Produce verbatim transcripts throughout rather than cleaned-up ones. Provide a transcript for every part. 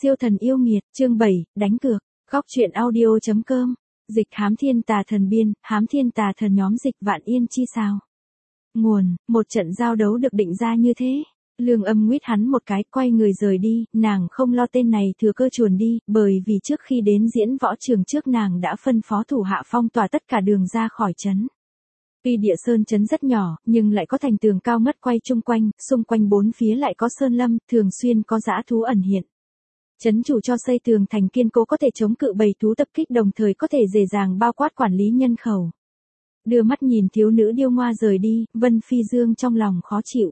Siêu thần yêu nghiệt, chương bảy, đánh cược, góc truyện audio.com, dịch hám thiên tà thần biên, hám thiên tà thần nhóm dịch vạn yên chi sao. Nguồn, một trận giao đấu được định ra như thế. Lương Âm nguyết hắn một cái, quay người rời đi, nàng không lo tên này thừa cơ chuồn đi, bởi vì trước khi đến diễn võ trường trước nàng đã phân phó thủ hạ phong tỏa tất cả đường ra khỏi trấn. Tuy địa sơn trấn rất nhỏ, nhưng lại có thành tường cao ngất quay chung quanh, xung quanh bốn phía lại có sơn lâm, thường xuyên có dã thú ẩn hiện. Trấn chủ cho xây tường thành kiên cố có thể chống cự bầy thú tập kích, đồng thời có thể dễ dàng bao quát quản lý nhân khẩu. Đưa mắt nhìn thiếu nữ điêu ngoa rời đi, Vân Phi Dương trong lòng khó chịu.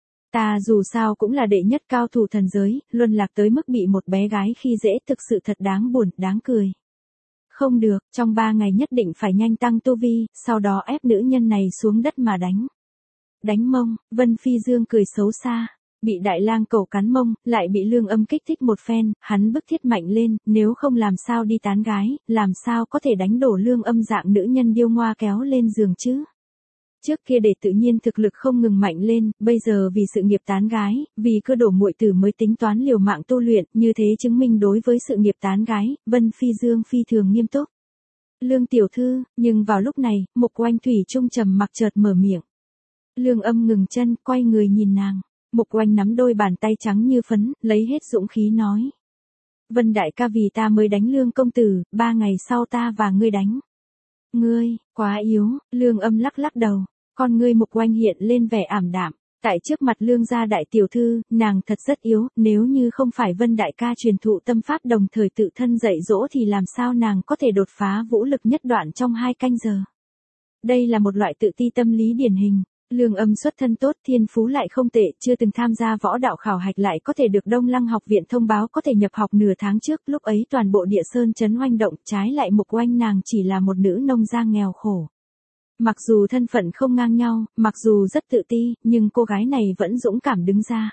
Ta dù sao cũng là đệ nhất cao thủ thần giới, luân lạc tới mức bị một bé gái khi dễ, thực sự thật đáng buồn, đáng cười. Không được, trong ba ngày nhất định phải nhanh tăng tu vi, sau đó ép nữ nhân này xuống đất mà đánh. Đánh mông, Vân Phi Dương cười xấu xa. Bị đại lang cẩu cắn mông, lại bị Lương Âm kích thích một phen, hắn bức thiết mạnh lên, nếu không làm sao đi tán gái, làm sao có thể đánh đổ Lương Âm dạng nữ nhân điêu ngoa kéo lên giường chứ. Trước kia để tự nhiên thực lực không ngừng mạnh lên, bây giờ vì sự nghiệp tán gái, vì cơ đổ muội tử mới tính toán liều mạng tu luyện, như thế chứng minh đối với sự nghiệp tán gái, Vân Phi Dương phi thường nghiêm túc. Lương tiểu thư, nhưng vào lúc này, Mục Oanh thủy chung trầm mặc chợt mở miệng. Lương Âm ngừng chân, quay người nhìn nàng. Mục Oanh nắm đôi bàn tay trắng như phấn, lấy hết dũng khí nói. Vân đại ca vì ta mới đánh Lương công tử, ba ngày sau ta và ngươi đánh. Ngươi, quá yếu, Lương Âm lắc lắc đầu, con ngươi Mục Oanh hiện lên vẻ ảm đạm. Tại trước mặt Lương gia đại tiểu thư, nàng thật rất yếu, nếu như không phải Vân đại ca truyền thụ tâm pháp đồng thời tự thân dạy dỗ thì làm sao nàng có thể đột phá vũ lực nhất đoạn trong hai canh giờ. Đây là một loại tự ti tâm lý điển hình. Lương Âm xuất thân tốt, thiên phú lại không tệ, chưa từng tham gia võ đạo khảo hạch lại có thể được Đông Lăng học viện thông báo có thể nhập học nửa tháng trước, lúc ấy toàn bộ địa sơn trấn oanh động, trái lại Mục Oanh nàng chỉ là một nữ nông gia nghèo khổ. Mặc dù thân phận không ngang nhau, mặc dù rất tự ti, nhưng cô gái này vẫn dũng cảm đứng ra.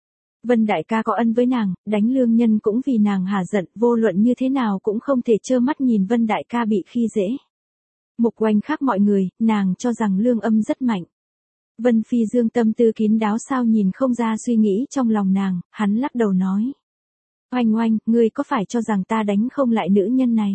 Vân đại ca có ân với nàng, đánh Lương nhân cũng vì nàng hả giận, vô luận như thế nào cũng không thể trơ mắt nhìn Vân đại ca bị khi dễ. Mục Oanh khác mọi người, nàng cho rằng Lương Âm rất mạnh. Vân Phi Dương tâm tư kín đáo sao nhìn không ra suy nghĩ trong lòng nàng, hắn lắc đầu nói. Oanh Oanh, ngươi có phải cho rằng ta đánh không lại nữ nhân này?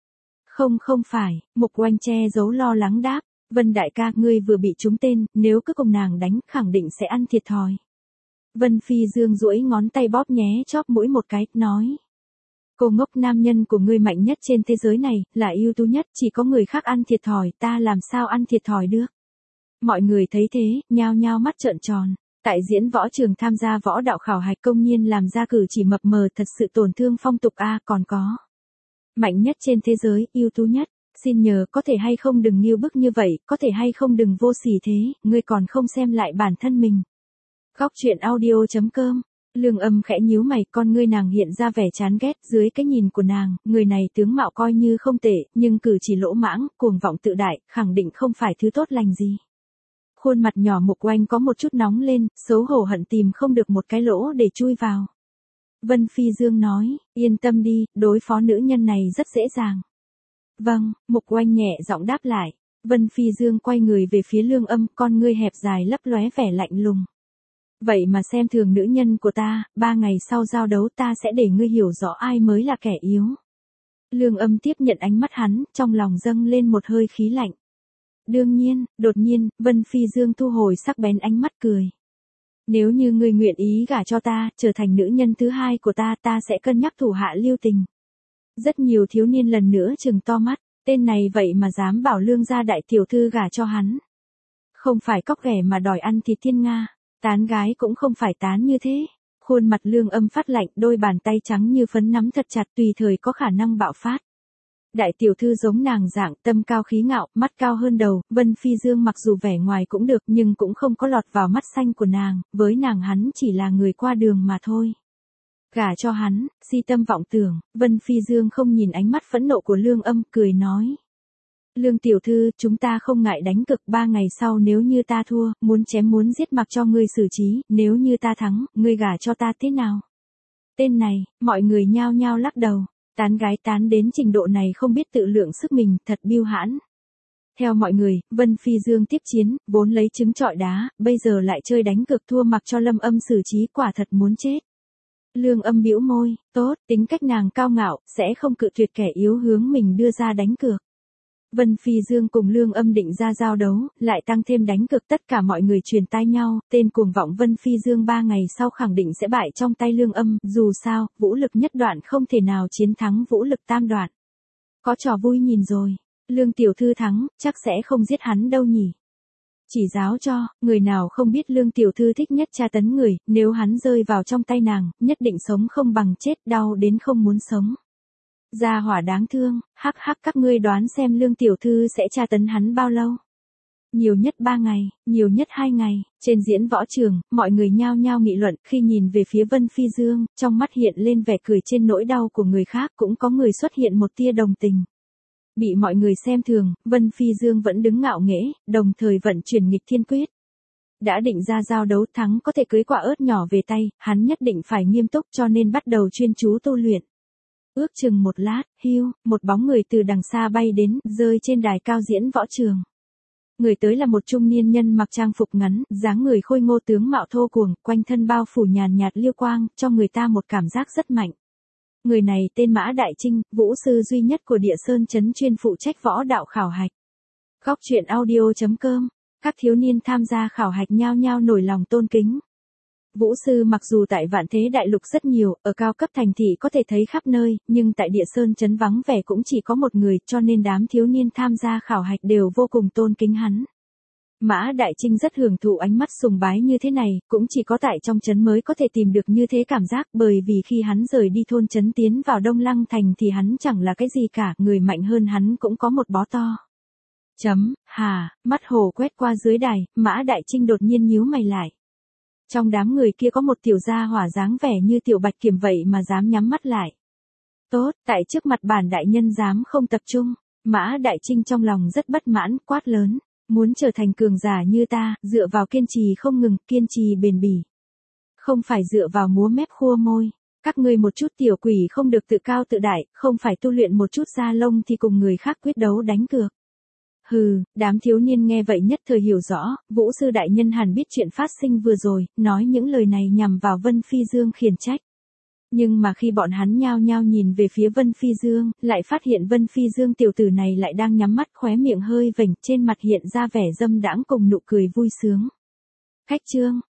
Không không phải, Mục Oanh che giấu lo lắng đáp. Vân đại ca, ngươi vừa bị trúng tên, nếu cứ cùng nàng đánh, khẳng định sẽ ăn thiệt thòi. Vân Phi Dương duỗi ngón tay bóp nhé chóp mũi một cái, nói. Cô ngốc, nam nhân của ngươi mạnh nhất trên thế giới này, là ưu tú nhất, chỉ có người khác ăn thiệt thòi, ta làm sao ăn thiệt thòi được? Mọi người thấy thế, nhao nhao mắt trợn tròn. Tại diễn võ trường tham gia võ đạo khảo hạch công nhiên làm ra cử chỉ mập mờ, thật sự tổn thương phong tục a. Còn có mạnh nhất trên thế giới, ưu tú nhất, xin nhờ có thể hay không đừng nghiêu bức như vậy, có thể hay không đừng vô sỉ thế, ngươi còn không xem lại bản thân mình. Góc truyện audio.com. Lương Âm khẽ nhíu mày, con ngươi nàng hiện ra vẻ chán ghét, dưới cái nhìn của nàng, người này tướng mạo coi như không tệ, nhưng cử chỉ lỗ mãng, cuồng vọng tự đại, khẳng định không phải thứ tốt lành gì. Khuôn mặt nhỏ Mục Oanh có một chút nóng lên, xấu hổ hận tìm không được một cái lỗ để chui vào. Vân Phi Dương nói, yên tâm đi, đối phó nữ nhân này rất dễ dàng. Vâng, Mục Oanh nhẹ giọng đáp lại. Vân Phi Dương quay người về phía Lương Âm, con ngươi hẹp dài lấp lóe vẻ lạnh lùng. Vậy mà xem thường nữ nhân của ta, ba ngày sau giao đấu ta sẽ để ngươi hiểu rõ ai mới là kẻ yếu. Lương Âm tiếp nhận ánh mắt hắn, trong lòng dâng lên một hơi khí lạnh. Đương nhiên, đột nhiên, Vân Phi Dương thu hồi sắc bén ánh mắt cười. Nếu như ngươi nguyện ý gả cho ta, trở thành nữ nhân thứ hai của ta, ta sẽ cân nhắc thủ hạ lưu tình. Rất nhiều thiếu niên lần nữa trừng to mắt, tên này vậy mà dám bảo Lương gia đại tiểu thư gả cho hắn. Không phải cóc ghẻ mà đòi ăn thịt thiên nga, tán gái cũng không phải tán như thế. Khuôn mặt Lương Âm phát lạnh, đôi bàn tay trắng như phấn nắm thật chặt, tùy thời có khả năng bạo phát. Đại tiểu thư giống nàng dạng, tâm cao khí ngạo, mắt cao hơn đầu, Vân Phi Dương mặc dù vẻ ngoài cũng được nhưng cũng không có lọt vào mắt xanh của nàng, với nàng hắn chỉ là người qua đường mà thôi. Gả cho hắn, si tâm vọng tưởng, Vân Phi Dương không nhìn ánh mắt phẫn nộ của Lương Âm, cười nói. Lương tiểu thư, chúng ta không ngại đánh cực, ba ngày sau nếu như ta thua, muốn chém muốn giết mặc cho ngươi xử trí, nếu như ta thắng, ngươi gả cho ta thế nào? Tên này, mọi người nhao nhao lắc đầu. Tán gái tán đến trình độ này không biết tự lượng sức mình, thật biêu hãn. Theo mọi người, Vân Phi Dương tiếp chiến, vốn lấy trứng trọi đá, bây giờ lại chơi đánh cực thua mặc cho Lâm Âm xử trí, quả thật muốn chết. Lương Âm bĩu môi, tốt, tính cách nàng cao ngạo, sẽ không cự tuyệt kẻ yếu hướng mình đưa ra đánh cược. Vân Phi Dương cùng Lương Âm định ra giao đấu, lại tăng thêm đánh cược, tất cả mọi người truyền tai nhau, tên cuồng vọng Vân Phi Dương ba ngày sau khẳng định sẽ bại trong tay Lương Âm, dù sao, vũ lực nhất đoạn không thể nào chiến thắng vũ lực tam đoạn. Có trò vui nhìn rồi, Lương tiểu thư thắng, chắc sẽ không giết hắn đâu nhỉ. Chỉ giáo cho, người nào không biết Lương tiểu thư thích nhất tra tấn người, nếu hắn rơi vào trong tay nàng, nhất định sống không bằng chết, đau đến không muốn sống. Gia hỏa đáng thương, hắc hắc, các ngươi đoán xem Lương tiểu thư sẽ tra tấn hắn bao lâu? Nhiều nhất ba ngày, nhiều nhất hai ngày. Trên diễn võ trường, mọi người nhao nhao nghị luận, khi nhìn về phía Vân Phi Dương, trong mắt hiện lên vẻ cười trên nỗi đau của người khác, cũng có người xuất hiện một tia đồng tình. Bị mọi người xem thường, Vân Phi Dương vẫn đứng ngạo nghễ, đồng thời vận chuyển nghịch thiên quyết. Đã định ra giao đấu, thắng có thể cưới quả ớt nhỏ về tay, hắn nhất định phải nghiêm túc, cho nên bắt đầu chuyên chú tu luyện. Ước chừng một lát, hiu, một bóng người từ đằng xa bay đến, rơi trên đài cao diễn võ trường. Người tới là một trung niên nhân mặc trang phục ngắn, dáng người khôi ngô, tướng mạo thô cuồng, quanh thân bao phủ nhàn nhạt liêu quang, cho người ta một cảm giác rất mạnh. Người này tên Mã Đại Trinh, vũ sư duy nhất của Địa Sơn Trấn, chuyên phụ trách võ đạo khảo hạch. Góc truyện audio chấm com, các thiếu niên tham gia khảo hạch nhao nhao nổi lòng tôn kính. Vũ sư mặc dù tại Vạn Thế Đại Lục rất nhiều, ở cao cấp thành thị có thể thấy khắp nơi, nhưng tại Địa Sơn Trấn vắng vẻ cũng chỉ có một người, cho nên đám thiếu niên tham gia khảo hạch đều vô cùng tôn kính hắn. Mã Đại Trinh rất hưởng thụ ánh mắt sùng bái như thế này, cũng chỉ có tại trong trấn mới có thể tìm được như thế cảm giác, bởi vì khi hắn rời đi thôn trấn tiến vào Đông Lăng thành thì hắn chẳng là cái gì cả, người mạnh hơn hắn cũng có một bó to. Chấm, hà, mắt hồ quét qua dưới đài, Mã Đại Trinh đột nhiên nhíu mày lại. Trong đám người kia có một tiểu gia hỏa dáng vẻ như tiểu bạch kiểm vậy mà dám nhắm mắt lại. Tốt, tại trước mặt bản đại nhân dám không tập trung. Mã Đại Trinh trong lòng rất bất mãn, quát lớn. Muốn trở thành cường giả như ta, dựa vào kiên trì không ngừng, kiên trì bền bỉ. Không phải dựa vào múa mép khua môi. Các ngươi một chút tiểu quỷ không được tự cao tự đại, không phải tu luyện một chút da lông thì cùng người khác quyết đấu đánh cược. Hừ, đám thiếu niên nghe vậy nhất thời hiểu rõ, vũ sư đại nhân hẳn biết chuyện phát sinh vừa rồi, nói những lời này nhằm vào Vân Phi Dương khiển trách. Nhưng mà khi bọn hắn nhao nhao nhìn về phía Vân Phi Dương, lại phát hiện Vân Phi Dương tiểu tử này lại đang nhắm mắt, khóe miệng hơi vểnh, trên mặt hiện ra vẻ dâm đãng cùng nụ cười vui sướng. Khách trương,